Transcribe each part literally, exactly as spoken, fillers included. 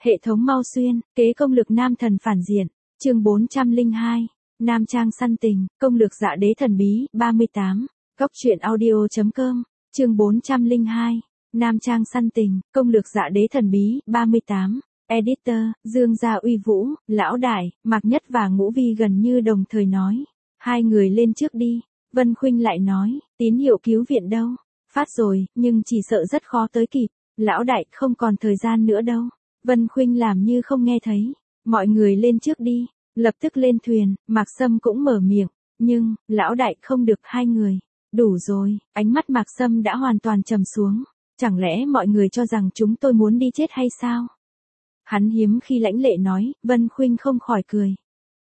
Hệ thống mau xuyên, kế công lược nam thần phản diện, chương bốn trăm lẻ hai, nam trang săn tình, công lược dạ đế thần bí, ba mươi tám, góc truyện audio.com, chương bốn trăm lẻ hai, nam trang săn tình, công lược dạ đế thần bí, ba mươi tám, editor, Dương Gia Uy Vũ, Lão Đại, Mạc Nhất và Ngũ Vi gần như đồng thời nói, hai người lên trước đi, Vân Khuynh lại nói, tín hiệu cứu viện đâu, phát rồi, nhưng chỉ sợ rất khó tới kịp, Lão Đại không còn thời gian nữa đâu. Vân Khuynh làm như không nghe thấy, mọi người lên trước đi, lập tức lên thuyền, Mạc Sâm cũng mở miệng, nhưng, Lão Đại không được hai người, đủ rồi, ánh mắt Mạc Sâm đã hoàn toàn trầm xuống, chẳng lẽ mọi người cho rằng chúng tôi muốn đi chết hay sao? Hắn hiếm khi lãnh lệ nói, Vân Khuynh không khỏi cười.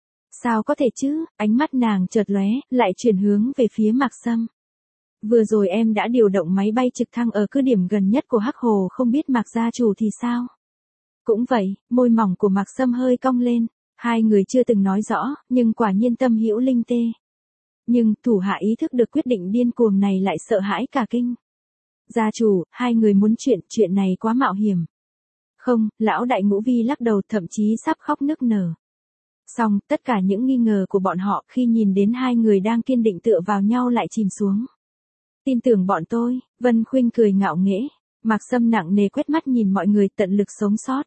Sao có thể chứ, ánh mắt nàng chợt lóe, lại chuyển hướng về phía Mạc Sâm. Vừa rồi em đã điều động máy bay trực thăng ở cứ điểm gần nhất của Hắc Hồ, không biết Mạc gia chủ thì sao? Cũng vậy, môi mỏng của Mạc Sâm hơi cong lên, hai người chưa từng nói rõ, nhưng quả nhiên tâm hữu linh tê. Nhưng, thủ hạ ý thức được quyết định điên cuồng này lại sợ hãi cả kinh. Gia chủ, hai người muốn chuyện, chuyện này quá mạo hiểm. Không, Lão Đại Ngũ Vi lắc đầu, thậm chí sắp khóc nức nở. Xong, tất cả những nghi ngờ của bọn họ khi nhìn đến hai người đang kiên định tựa vào nhau lại chìm xuống. Tin tưởng bọn tôi, Vân Khuynh cười ngạo nghễ, Mạc Sâm nặng nề quét mắt nhìn mọi người tận lực sống sót.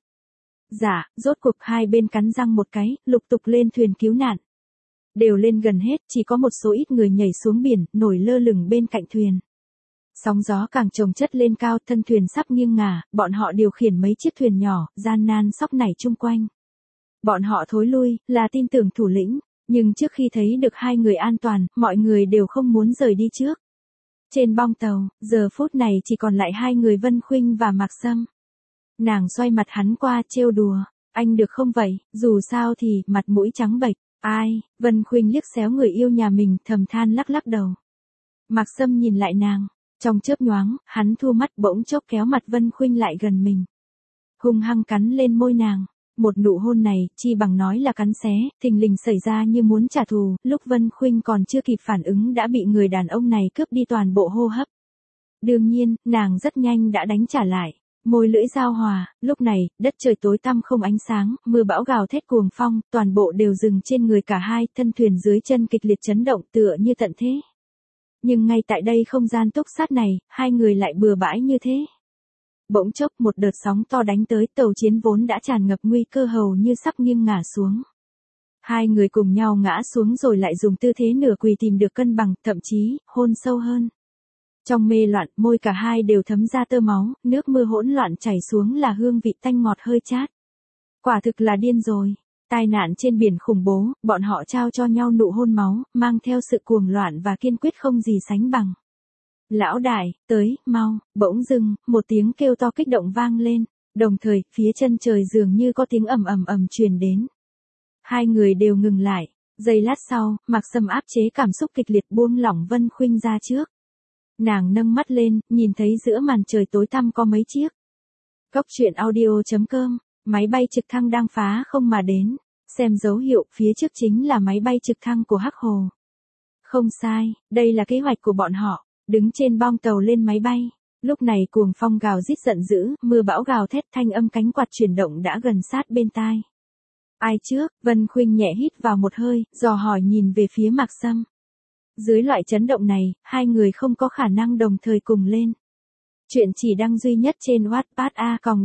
Dạ, rốt cuộc hai bên cắn răng một cái, lục tục lên thuyền cứu nạn. Đều lên gần hết, chỉ có một số ít người nhảy xuống biển, nổi lơ lửng bên cạnh thuyền. Sóng gió càng chồng chất lên cao, thân thuyền sắp nghiêng ngả, bọn họ điều khiển mấy chiếc thuyền nhỏ, gian nan sóc nảy chung quanh. Bọn họ thối lui, là tin tưởng thủ lĩnh, nhưng trước khi thấy được hai người an toàn, mọi người đều không muốn rời đi trước. Trên bong tàu, giờ phút này chỉ còn lại hai người Vân Khuynh và Mạc Sâm. Nàng xoay mặt hắn qua trêu đùa, anh được không vậy, dù sao thì, mặt mũi trắng bệch, ai, Vân Khuynh liếc xéo người yêu nhà mình, thầm than lắc lắc đầu. Mạc Sâm nhìn lại nàng, trong chớp nhoáng, hắn thu mắt bỗng chốc kéo mặt Vân Khuynh lại gần mình. Hung hăng cắn lên môi nàng, một nụ hôn này, chi bằng nói là cắn xé, thình lình xảy ra như muốn trả thù, lúc Vân Khuynh còn chưa kịp phản ứng đã bị người đàn ông này cướp đi toàn bộ hô hấp. Đương nhiên, nàng rất nhanh đã đánh trả lại. Môi lưỡi giao hòa, lúc này, đất trời tối tăm không ánh sáng, mưa bão gào thét cuồng phong, toàn bộ đều dừng trên người cả hai, thân thuyền dưới chân kịch liệt chấn động tựa như tận thế. Nhưng ngay tại đây không gian túc sát này, hai người lại bừa bãi như thế. Bỗng chốc một đợt sóng to đánh tới, tàu chiến vốn đã tràn ngập nguy cơ hầu như sắp nghiêng ngả xuống. Hai người cùng nhau ngã xuống rồi lại dùng tư thế nửa quỳ tìm được cân bằng, thậm chí, hôn sâu hơn. Trong mê loạn, môi cả hai đều thấm ra tơ máu, nước mưa hỗn loạn chảy xuống là hương vị tanh ngọt hơi chát. Quả thực là điên rồi. Tai nạn trên biển khủng bố, bọn họ trao cho nhau nụ hôn máu, mang theo sự cuồng loạn và kiên quyết không gì sánh bằng. Lão Đại, tới, mau, bỗng dưng, một tiếng kêu to kích động vang lên, đồng thời, phía chân trời dường như có tiếng ầm ầm ầm truyền đến. Hai người đều ngừng lại, giây lát sau, Mạc Sâm áp chế cảm xúc kịch liệt buông lỏng Vân Khuynh ra trước. Nàng nâng mắt lên, nhìn thấy giữa màn trời tối tăm có mấy chiếc. Góc truyện audio.com, máy bay trực thăng đang phá không mà đến, xem dấu hiệu phía trước chính là máy bay trực thăng của Hắc Hồ. Không sai, đây là kế hoạch của bọn họ, đứng trên bong tàu lên máy bay. Lúc này cuồng phong gào rít giận dữ, mưa bão gào thét, thanh âm cánh quạt chuyển động đã gần sát bên tai. Ai trước, Vân Khuynh nhẹ hít vào một hơi, dò hỏi nhìn về phía Mạc Sâm. Dưới loại chấn động này, hai người không có khả năng đồng thời cùng lên. Chuyện chỉ đăng duy nhất trên Wattpad a còng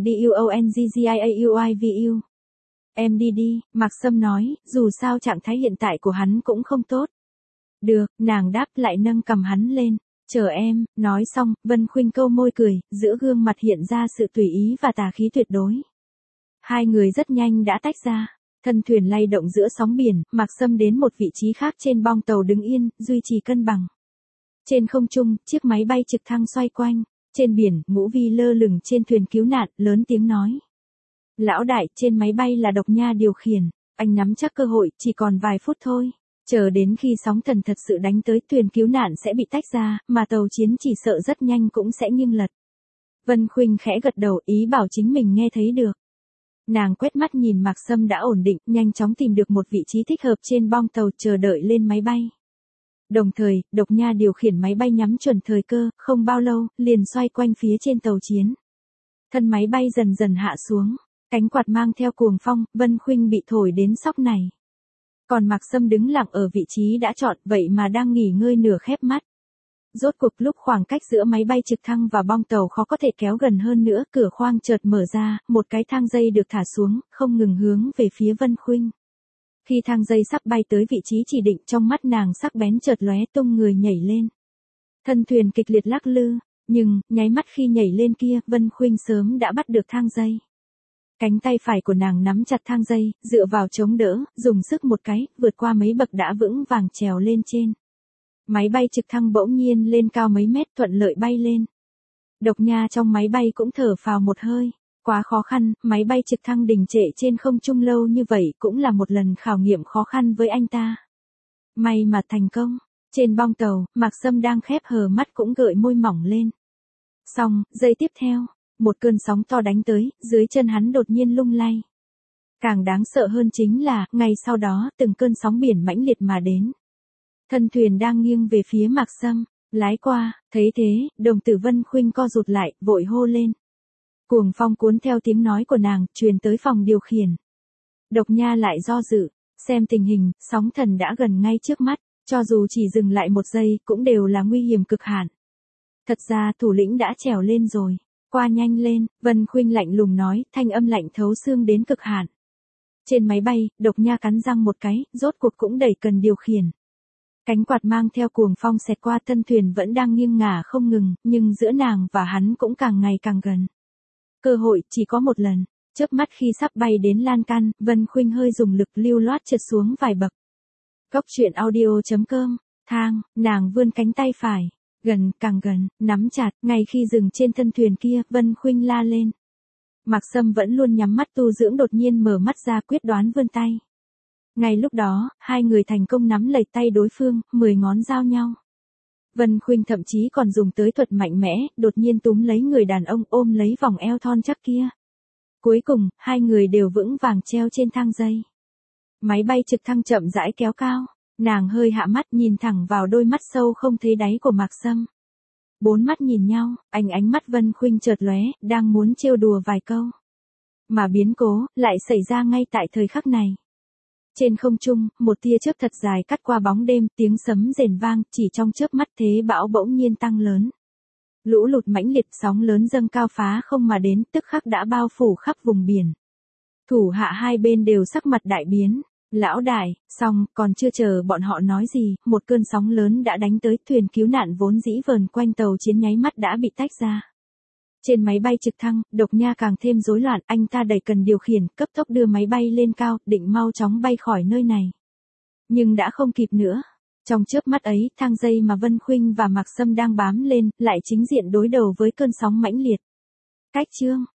duongziauivu. Em đi đi, Mạc Sâm nói, dù sao trạng thái hiện tại của hắn cũng không tốt. Được, nàng đáp lại nâng cầm hắn lên. Chờ em, nói xong, Vân Khuynh câu môi cười, giữa gương mặt hiện ra sự tùy ý và tà khí tuyệt đối. Hai người rất nhanh đã tách ra. Thân thuyền lay động giữa sóng biển, Mạc Sâm đến một vị trí khác trên bong tàu đứng yên, duy trì cân bằng. Trên không trung, chiếc máy bay trực thăng xoay quanh. Trên biển, Ngũ Vi lơ lửng trên thuyền cứu nạn, lớn tiếng nói. Lão Đại, trên máy bay là Độc Nha điều khiển, anh nắm chắc cơ hội, chỉ còn vài phút thôi. Chờ đến khi sóng thần thật sự đánh tới, thuyền cứu nạn sẽ bị tách ra, mà tàu chiến chỉ sợ rất nhanh cũng sẽ nghiêng lật. Vân Khuynh khẽ gật đầu, ý bảo chính mình nghe thấy được. Nàng quét mắt nhìn Mạc Sâm đã ổn định, nhanh chóng tìm được một vị trí thích hợp trên bong tàu chờ đợi lên máy bay. Đồng thời, Độc Nha điều khiển máy bay nhắm chuẩn thời cơ, không bao lâu, liền xoay quanh phía trên tàu chiến. Thân máy bay dần dần hạ xuống, Cánh quạt mang theo cuồng phong, Vân Khuynh bị thổi đến sóc này. Còn Mạc Sâm đứng lặng ở vị trí đã chọn, vậy mà đang nghỉ ngơi nửa khép mắt. Rốt cuộc lúc khoảng cách giữa máy bay trực thăng và bong tàu khó có thể kéo gần hơn nữa, cửa khoang chợt mở ra, một cái thang dây được thả xuống, không ngừng hướng về phía Vân Khuynh. Khi thang dây sắp bay tới vị trí chỉ định, trong mắt nàng sắc bén chợt lóe, tung người nhảy lên. Thân thuyền kịch liệt lắc lư, nhưng, nháy mắt khi nhảy lên kia, Vân Khuynh sớm đã bắt được thang dây. Cánh tay phải của nàng nắm chặt thang dây, dựa vào chống đỡ, dùng sức một cái, vượt qua mấy bậc đã vững vàng trèo lên trên. Máy bay trực thăng bỗng nhiên lên cao mấy mét, thuận lợi bay lên. Độc Nha trong máy bay cũng thở phào một hơi. Quá khó khăn, máy bay trực thăng đình trệ trên không trung lâu như vậy cũng là một lần khảo nghiệm khó khăn với anh ta. May mà thành công. Trên bong tàu, Mạc Sâm đang khép hờ mắt cũng gợi môi mỏng lên. Xong, giây tiếp theo, một cơn sóng to đánh tới, dưới chân hắn đột nhiên lung lay. Càng đáng sợ hơn chính là, ngay sau đó, từng cơn sóng biển mãnh liệt mà đến. Thân thuyền đang nghiêng về phía Mạc Sâm, lái qua, thấy thế, đồng tử Vân Khuynh co rụt lại, vội hô lên. Cuồng phong cuốn theo tiếng nói của nàng, truyền tới phòng điều khiển. Độc Nha lại do dự, xem tình hình, sóng thần đã gần ngay trước mắt, cho dù chỉ dừng lại một giây, cũng đều là nguy hiểm cực hạn. Thật ra thủ lĩnh đã trèo lên rồi, qua nhanh lên, Vân Khuynh lạnh lùng nói, thanh âm lạnh thấu xương đến cực hạn. Trên máy bay, Độc Nha cắn răng một cái, rốt cuộc cũng đẩy cần điều khiển. Cánh quạt mang theo cuồng phong xẹt qua, thân thuyền vẫn đang nghiêng ngả không ngừng, nhưng giữa nàng và hắn cũng càng ngày càng gần. Cơ hội chỉ có một lần, chớp mắt khi sắp bay đến lan can, Vân Khuynh hơi dùng lực lưu loát trượt xuống vài bậc. Góc truyện audio chấm com, thang, nàng vươn cánh tay phải, gần, càng gần, nắm chặt, ngay khi dừng trên thân thuyền kia, Vân Khuynh la lên. Mạc Sâm vẫn luôn nhắm mắt tu dưỡng đột nhiên mở mắt ra, quyết đoán vươn tay. Ngay lúc đó, hai người thành công nắm lấy tay đối phương, mười ngón giao nhau. Vân Khuynh thậm chí còn dùng tới thuật mạnh mẽ, đột nhiên túm lấy người đàn ông, ôm lấy vòng eo thon chắc kia. Cuối cùng, hai người đều vững vàng treo trên thang dây. Máy bay trực thăng chậm rãi kéo cao, nàng hơi hạ mắt nhìn thẳng vào đôi mắt sâu không thấy đáy của Mạc Sâm. Bốn mắt nhìn nhau, ánh ánh mắt Vân Khuynh chợt lóe, đang muốn trêu đùa vài câu. Mà biến cố, lại xảy ra ngay tại thời khắc này. Trên không trung, một tia chớp thật dài cắt qua bóng đêm, tiếng sấm rền vang, chỉ trong chớp mắt thế bão bỗng nhiên tăng lớn. Lũ lụt mãnh liệt, sóng lớn dâng cao phá không mà đến, tức khắc đã bao phủ khắp vùng biển. Thủ hạ hai bên đều sắc mặt đại biến. Lão đại, xong, còn chưa chờ bọn họ nói gì, một cơn sóng lớn đã đánh tới, thuyền cứu nạn vốn dĩ vờn quanh tàu chiến nháy mắt đã bị tách ra. Trên máy bay trực thăng, Độc Nha càng thêm rối loạn, anh ta đẩy cần điều khiển, cấp tốc đưa máy bay lên cao, định mau chóng bay khỏi nơi này. Nhưng đã không kịp nữa. Trong chớp mắt ấy, thang dây mà Vân Khuynh và Mạc Sâm đang bám lên, lại chính diện đối đầu với cơn sóng mãnh liệt. Cách chương